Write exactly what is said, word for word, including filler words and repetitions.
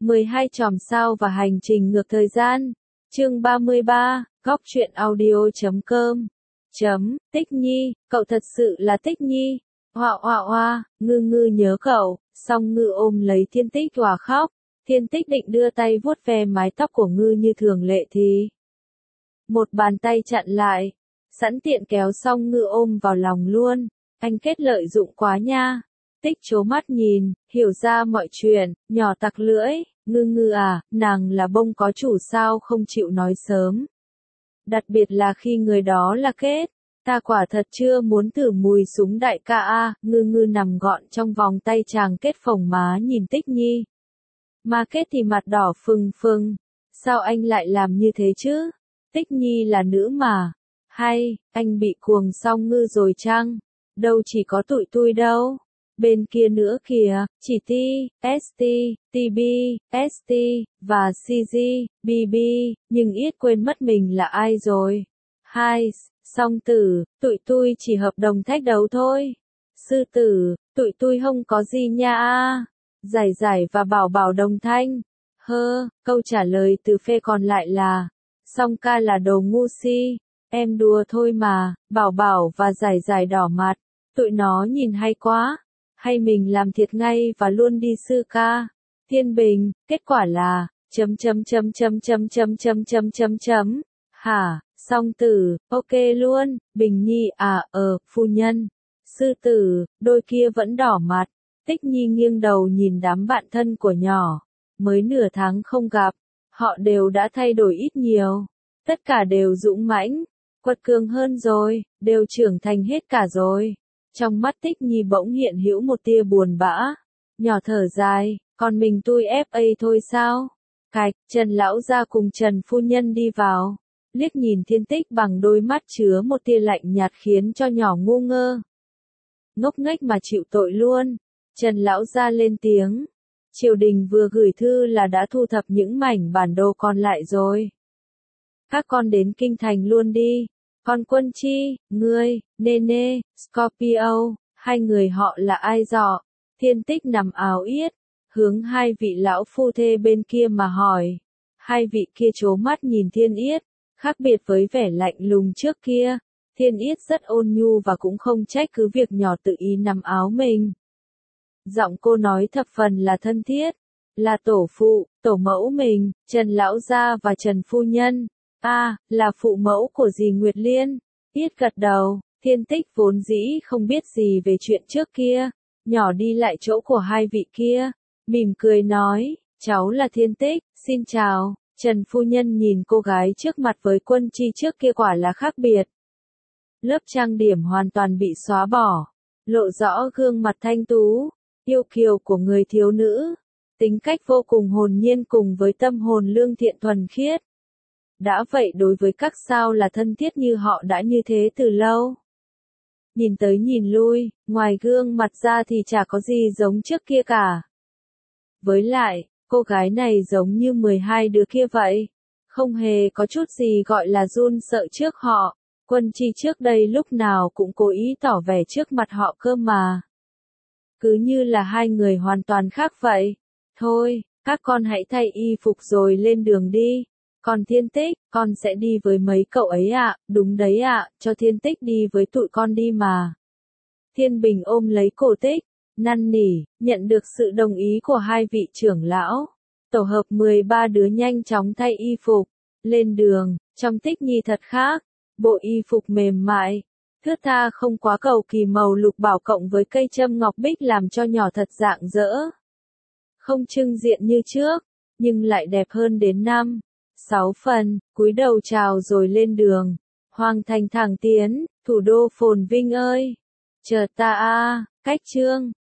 mười hai chòm sao và hành trình ngược thời gian. Chương ba mươi ba, góc truyện audio chấm com. Chấm, Tích Nhi, cậu thật sự là Tích Nhi. Hoa hoa hoa, ngư ngư nhớ cậu, song ngư ôm lấy Thiên Tích hòa khóc. Thiên Tích định đưa tay vuốt ve mái tóc của ngư như thường lệ thì một bàn tay chặn lại, sẵn tiện kéo song ngư ôm vào lòng luôn. Anh kết lợi dụng quá nha. Tích trố mắt nhìn, hiểu ra mọi chuyện, nhỏ tặc lưỡi, ngư ngư à, nàng là bông có chủ sao không chịu nói sớm. Đặc biệt là khi người đó là Kết, ta quả thật chưa muốn thử mùi súng đại ca a. Ngư ngư nằm gọn trong vòng tay chàng Kết phồng má nhìn Tích Nhi. Mà Kết thì mặt đỏ phừng phừng, sao anh lại làm như thế chứ? Tích Nhi là nữ mà. Hay, anh bị cuồng song ngư rồi chăng? Đâu chỉ có tụi tui đâu. Bên kia nữa kìa, chỉ T, ét tê, tê bê, ét tê, và xê giê, bê bê, nhưng ít quên mất mình là ai rồi. Hai, song tử, tụi tui chỉ hợp đồng thách đấu thôi. Sư tử, tụi tui không có gì nha a. Giải giải và bảo bảo đồng thanh. Hơ, câu trả lời từ phe còn lại là, song ca là đồ ngu si. Em đùa thôi mà, bảo bảo và giải giải đỏ mặt. Tụi nó nhìn hay quá. Hay mình làm thiệt ngay và luôn đi sư ca. Thiên Bình, kết quả là, chấm chấm chấm chấm chấm chấm chấm chấm chấm chấm. Hả, song tử, ok luôn, Bình Nhi à, ờ, phu nhân. Sư tử, đôi kia vẫn đỏ mặt. Tích Nhi nghiêng đầu nhìn đám bạn thân của nhỏ. Mới nửa tháng không gặp, họ đều đã thay đổi ít nhiều. Tất cả đều dũng mãnh, quật cường hơn rồi, đều trưởng thành hết cả rồi. Trong mắt Tích Nhi bỗng hiện hữu một tia buồn bã. Nhỏ thở dài, còn mình tui ép a thôi sao? Cạch, Trần lão gia cùng Trần phu nhân đi vào. Liếc nhìn Thiên Tích bằng đôi mắt chứa một tia lạnh nhạt khiến cho nhỏ ngu ngơ. Ngốc nghếch mà chịu tội luôn. Trần lão gia lên tiếng. Triều đình vừa gửi thư là đã thu thập những mảnh bản đồ còn lại rồi. Các con đến kinh thành luôn đi. Con Quân Chi, ngươi, Nene, Scorpio, hai người họ là ai dọ? Thiên Tích nằm áo yết, hướng hai vị lão phu thê bên kia mà hỏi. Hai vị kia trố mắt nhìn Thiên Yết, khác biệt với vẻ lạnh lùng trước kia. Thiên Yết rất ôn nhu và cũng không trách cứ việc nhỏ tự ý nằm áo mình. Giọng cô nói thập phần là thân thiết, là tổ phụ, tổ mẫu mình, Trần lão gia và Trần phu nhân. A, à, là phụ mẫu của dì Nguyệt Liên. Yết gật đầu, Thiên Tích vốn dĩ không biết gì về chuyện trước kia. Nhỏ đi lại chỗ của hai vị kia, mỉm cười nói, cháu là Thiên Tích, xin chào. Trần phu nhân nhìn cô gái trước mặt với Quân Chi trước kia quả là khác biệt. Lớp trang điểm hoàn toàn bị xóa bỏ, lộ rõ gương mặt thanh tú, yêu kiều của người thiếu nữ. Tính cách vô cùng hồn nhiên cùng với tâm hồn lương thiện thuần khiết. Đã vậy đối với các sao là thân thiết như họ đã như thế từ lâu. Nhìn tới nhìn lui, ngoài gương mặt ra thì chả có gì giống trước kia cả. Với lại, cô gái này giống như mười hai đứa kia vậy. Không hề có chút gì gọi là run sợ trước họ. Quân Chi trước đây lúc nào cũng cố ý tỏ vẻ trước mặt họ cơ mà. Cứ như là hai người hoàn toàn khác vậy. Thôi, các con hãy thay y phục rồi lên đường đi. Còn Thiên Tích, con sẽ đi với mấy cậu ấy ạ, à, đúng đấy ạ, à, cho Thiên Tích đi với tụi con đi mà. Thiên Bình ôm lấy cổ Tích, năn nỉ, nhận được sự đồng ý của hai vị trưởng lão. Tổ hợp mười ba đứa nhanh chóng thay y phục, lên đường, trong Tích Nhi thật khác, bộ y phục mềm mại, thướt tha không quá cầu kỳ màu lục bảo cộng với cây châm ngọc bích làm cho nhỏ thật rạng rỡ. Không trưng diện như trước, nhưng lại đẹp hơn đến năm. Sáu phần, cúi đầu chào rồi lên đường. Hoàng thành thẳng tiến, thủ đô phồn vinh ơi. Chờ ta a, cách chương.